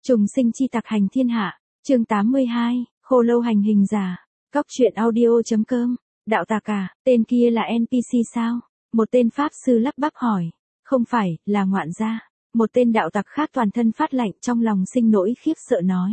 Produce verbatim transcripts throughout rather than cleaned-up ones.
Trùng sinh chi tặc hành thiên hạ, chương tám mươi hai, khô lâu hành hình giả, cóc truyện audio.com, đạo tặc à, tên kia là en pê xê sao? Một tên pháp sư lắp bắp hỏi, không phải, là ngoạn gia. Một tên đạo tặc khác toàn thân phát lạnh trong lòng sinh nỗi khiếp sợ nói.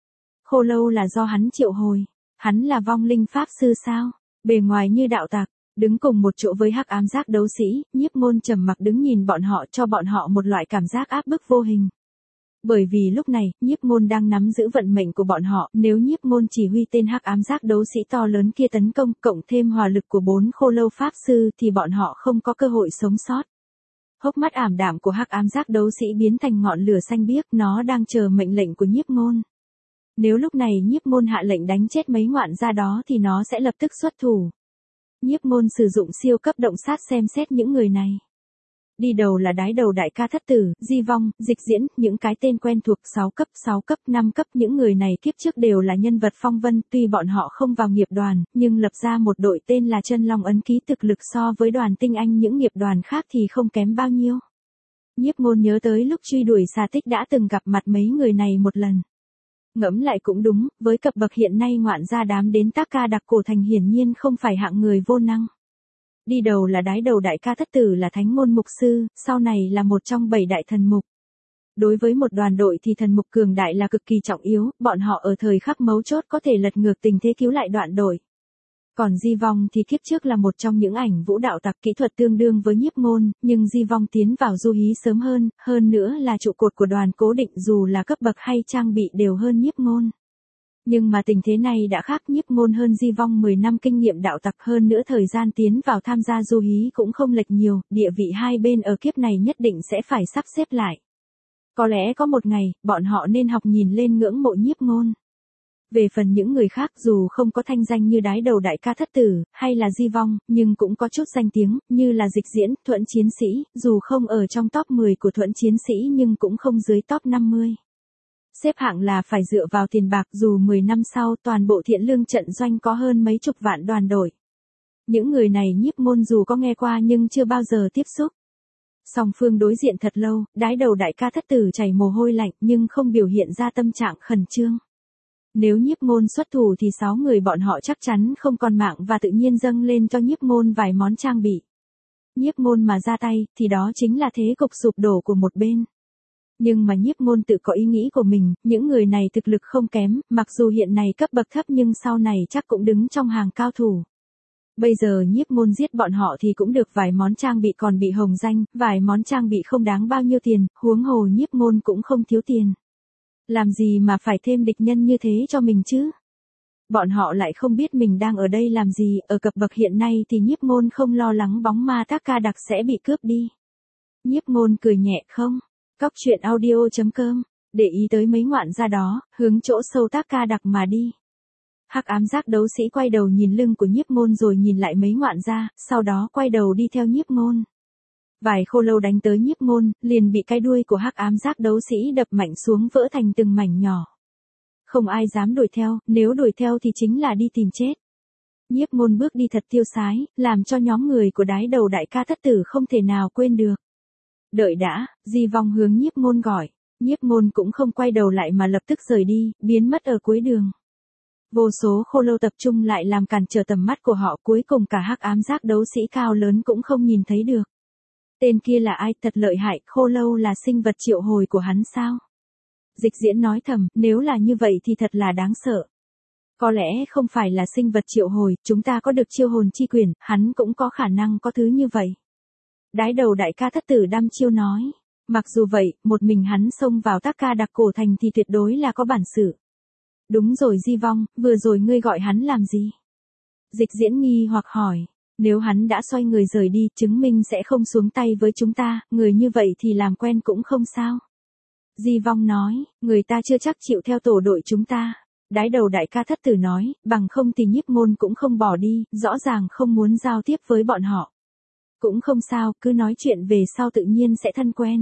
Khô lâu là do hắn triệu hồi, hắn là vong linh pháp sư sao? Bề ngoài như đạo tặc, đứng cùng một chỗ với hắc ám giác đấu sĩ, Nhiếp Ngôn trầm mặc đứng nhìn bọn họ cho bọn họ một loại cảm giác áp bức vô hình. Bởi vì lúc này, Nhiếp Ngôn đang nắm giữ vận mệnh của bọn họ, nếu Nhiếp Ngôn chỉ huy tên hắc ám giác đấu sĩ to lớn kia tấn công, cộng thêm hỏa lực của bốn khô lâu pháp sư thì bọn họ không có cơ hội sống sót. Hốc mắt ảm đạm của hắc ám giác đấu sĩ biến thành ngọn lửa xanh biếc, nó đang chờ mệnh lệnh của Nhiếp Ngôn. Nếu lúc này Nhiếp Ngôn hạ lệnh đánh chết mấy ngoạn gia đó thì nó sẽ lập tức xuất thủ. Nhiếp Ngôn sử dụng siêu cấp động sát xem xét những người này. Đi đầu là đái đầu đại ca thất tử, Di Vong, Dịch Diễn, những cái tên quen thuộc sáu cấp, sáu cấp, năm cấp, những người này kiếp trước đều là nhân vật phong vân, tuy bọn họ không vào nghiệp đoàn, nhưng lập ra một đội tên là Chân Long ấn ký, thực lực so với đoàn tinh anh những nghiệp đoàn khác thì không kém bao nhiêu. Nhiếp Ngôn nhớ tới lúc truy đuổi Xà Tích đã từng gặp mặt mấy người này một lần. Ngẫm lại cũng đúng, với cấp bậc hiện nay ngoạn gia đám đến Tác Ca Đặc Cổ Thành hiển nhiên không phải hạng người vô năng. Đi đầu là đái đầu đại ca thất tử là thánh môn mục sư, sau này là một trong bảy đại thần mục. Đối với một đoàn đội thì thần mục cường đại là cực kỳ trọng yếu, bọn họ ở thời khắc mấu chốt có thể lật ngược tình thế cứu lại đoạn đội. Còn Di Vong thì kiếp trước là một trong những ảnh vũ đạo tặc kỹ thuật tương đương với Nhiếp Ngôn, nhưng Di Vong tiến vào du hí sớm hơn, hơn nữa là trụ cột của đoàn cố định dù là cấp bậc hay trang bị đều hơn Nhiếp Ngôn. Nhưng mà tình thế này đã khác, Nhiếp Ngôn hơn Di Vong mười năm kinh nghiệm đạo tặc, hơn nữa thời gian tiến vào tham gia du hí cũng không lệch nhiều, địa vị hai bên ở kiếp này nhất định sẽ phải sắp xếp lại. Có lẽ có một ngày, bọn họ nên học nhìn lên ngưỡng mộ Nhiếp Ngôn. Về phần những người khác dù không có thanh danh như đái đầu đại ca thất tử, hay là Di Vong, nhưng cũng có chút danh tiếng, như là Dịch Diễn, Thuẫn Chiến Sĩ, dù không ở trong top mười của Thuẫn Chiến Sĩ nhưng cũng không dưới top năm mươi. Xếp hạng là phải dựa vào tiền bạc, dù mười năm sau toàn bộ Thiện Lương trận doanh có hơn mấy chục vạn đoàn đội. Những người này Nhiếp Ngôn dù có nghe qua nhưng chưa bao giờ tiếp xúc. Song phương đối diện thật lâu, đái đầu đại ca thất tử chảy mồ hôi lạnh nhưng không biểu hiện ra tâm trạng khẩn trương. Nếu Nhiếp Ngôn xuất thủ thì sáu người bọn họ chắc chắn không còn mạng và tự nhiên dâng lên cho Nhiếp Ngôn vài món trang bị. Nhiếp Ngôn mà ra tay thì đó chính là thế cục sụp đổ của một bên. Nhưng mà Nhiếp Ngôn tự có ý nghĩ của mình, những người này thực lực không kém, mặc dù hiện nay cấp bậc thấp nhưng sau này chắc cũng đứng trong hàng cao thủ. Bây giờ Nhiếp Ngôn giết bọn họ thì cũng được vài món trang bị còn bị hồng danh, vài món trang bị không đáng bao nhiêu tiền, huống hồ Nhiếp Ngôn cũng không thiếu tiền. Làm gì mà phải thêm địch nhân như thế cho mình chứ? Bọn họ lại không biết mình đang ở đây làm gì, ở cấp bậc hiện nay thì Nhiếp Ngôn không lo lắng bóng ma Tác Ca Đặc sẽ bị cướp đi. Nhiếp Ngôn cười nhẹ không? Cóc truyện audio.com, để ý tới mấy ngoạn gia đó, hướng chỗ sâu Tác Ca Đặc mà đi. Hắc ám giác đấu sĩ quay đầu nhìn lưng của Nhiếp Ngôn rồi nhìn lại mấy ngoạn gia, sau đó quay đầu đi theo Nhiếp Ngôn. Vài khô lâu đánh tới Nhiếp Ngôn, liền bị cái đuôi của hắc ám giác đấu sĩ đập mạnh xuống vỡ thành từng mảnh nhỏ. Không ai dám đuổi theo, nếu đuổi theo thì chính là đi tìm chết. Nhiếp Ngôn bước đi thật tiêu sái, làm cho nhóm người của đái đầu đại ca thất tử không thể nào quên được. Đợi đã, Di Vong hướng Nhiếp Ngôn gọi, Nhiếp Ngôn cũng không quay đầu lại mà lập tức rời đi, biến mất ở cuối đường. Vô số khô lâu tập trung lại làm cản trở tầm mắt của họ, cuối cùng cả hắc ám giác đấu sĩ cao lớn cũng không nhìn thấy được. Tên kia là ai, thật lợi hại, khô lâu là sinh vật triệu hồi của hắn sao? Dịch Diễn nói thầm, nếu là như vậy thì thật là đáng sợ. Có lẽ không phải là sinh vật triệu hồi, chúng ta có được chiêu hồn chi quyền, hắn cũng có khả năng có thứ như vậy. Đái đầu đại ca thất tử đăm chiêu nói, mặc dù vậy, một mình hắn xông vào Tác Ca Đặc Cổ Thành thì tuyệt đối là có bản sự. Đúng rồi Di Vong, vừa rồi ngươi gọi hắn làm gì? Dịch Diễn nghi hoặc hỏi. Nếu hắn đã xoay người rời đi, chứng minh sẽ không xuống tay với chúng ta, người như vậy thì làm quen cũng không sao. Di Vong nói, người ta chưa chắc chịu theo tổ đội chúng ta. Đái đầu đại ca thất tử nói, bằng không thì Nhiếp Ngôn cũng không bỏ đi, rõ ràng không muốn giao tiếp với bọn họ. Cũng không sao, cứ nói chuyện về sau tự nhiên sẽ thân quen.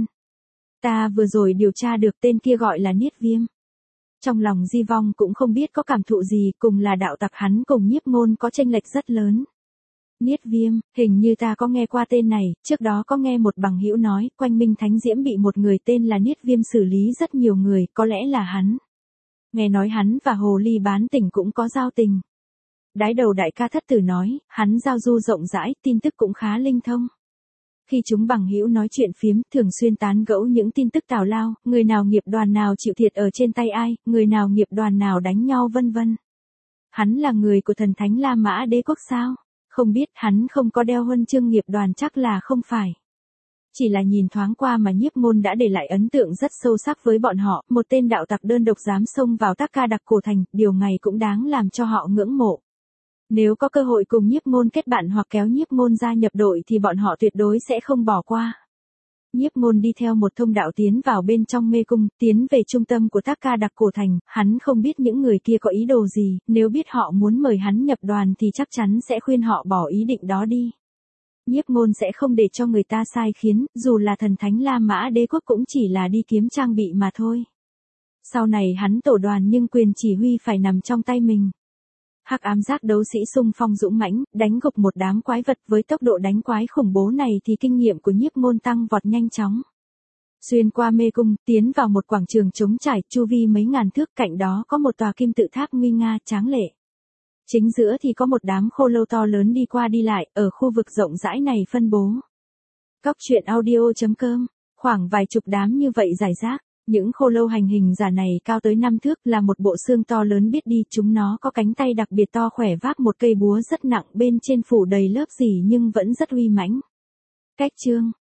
Ta vừa rồi điều tra được tên kia gọi là Niết Viêm. Trong lòng Di Vong cũng không biết có cảm thụ gì, cùng là đạo tặc hắn cùng Nhiếp Ngôn có chênh lệch rất lớn. Niết Viêm, hình như ta có nghe qua tên này, trước đó có nghe một bằng hữu nói, quanh Minh Thánh Diễm bị một người tên là Niết Viêm xử lý rất nhiều người, có lẽ là hắn. Nghe nói hắn và Hồ Ly Bán Tỉnh cũng có giao tình. Đái đầu đại ca thất tử nói, hắn giao du rộng rãi, tin tức cũng khá linh thông. Khi chúng bằng hữu nói chuyện phiếm, thường xuyên tán gẫu những tin tức tào lao, người nào nghiệp đoàn nào chịu thiệt ở trên tay ai, người nào nghiệp đoàn nào đánh nhau vân vân. Hắn là người của thần thánh La Mã Đế quốc sao? Không biết, hắn không có đeo huân chương nghiệp đoàn chắc là không phải. Chỉ là nhìn thoáng qua mà Nhiếp Môn đã để lại ấn tượng rất sâu sắc với bọn họ, một tên đạo tặc đơn độc dám xông vào Tác Ca Đặc Cổ Thành, điều này cũng đáng làm cho họ ngưỡng mộ. Nếu có cơ hội cùng Nhiếp Môn kết bạn hoặc kéo Nhiếp Môn gia nhập đội thì bọn họ tuyệt đối sẽ không bỏ qua. Nhiếp Môn đi theo một thông đạo tiến vào bên trong mê cung, tiến về trung tâm của Tác Ca Đặc Cổ Thành, hắn không biết những người kia có ý đồ gì, nếu biết họ muốn mời hắn nhập đoàn thì chắc chắn sẽ khuyên họ bỏ ý định đó đi. Nhiếp Môn sẽ không để cho người ta sai khiến, dù là thần thánh La Mã Đế quốc cũng chỉ là đi kiếm trang bị mà thôi. Sau này hắn tổ đoàn nhưng quyền chỉ huy phải nằm trong tay mình. Hắc ám giác đấu sĩ xung phong dũng mãnh, đánh gục một đám quái vật với tốc độ đánh quái khủng bố này thì kinh nghiệm của Nhiếp Môn tăng vọt nhanh chóng. Xuyên qua mê cung, tiến vào một quảng trường trống trải, chu vi mấy ngàn thước, cạnh đó có một tòa kim tự tháp nguy nga tráng lệ. Chính giữa thì có một đám khô lâu to lớn đi qua đi lại, ở khu vực rộng rãi này phân bố. Cóc truyện audio chấm com, khoảng vài chục đám như vậy rải rác. Những khô lâu hành hình giả này cao tới năm thước, là một bộ xương to lớn biết đi, chúng nó có cánh tay đặc biệt to khỏe, vác một cây búa rất nặng, bên trên phủ đầy lớp rỉ nhưng vẫn rất uy mãnh. Cách chương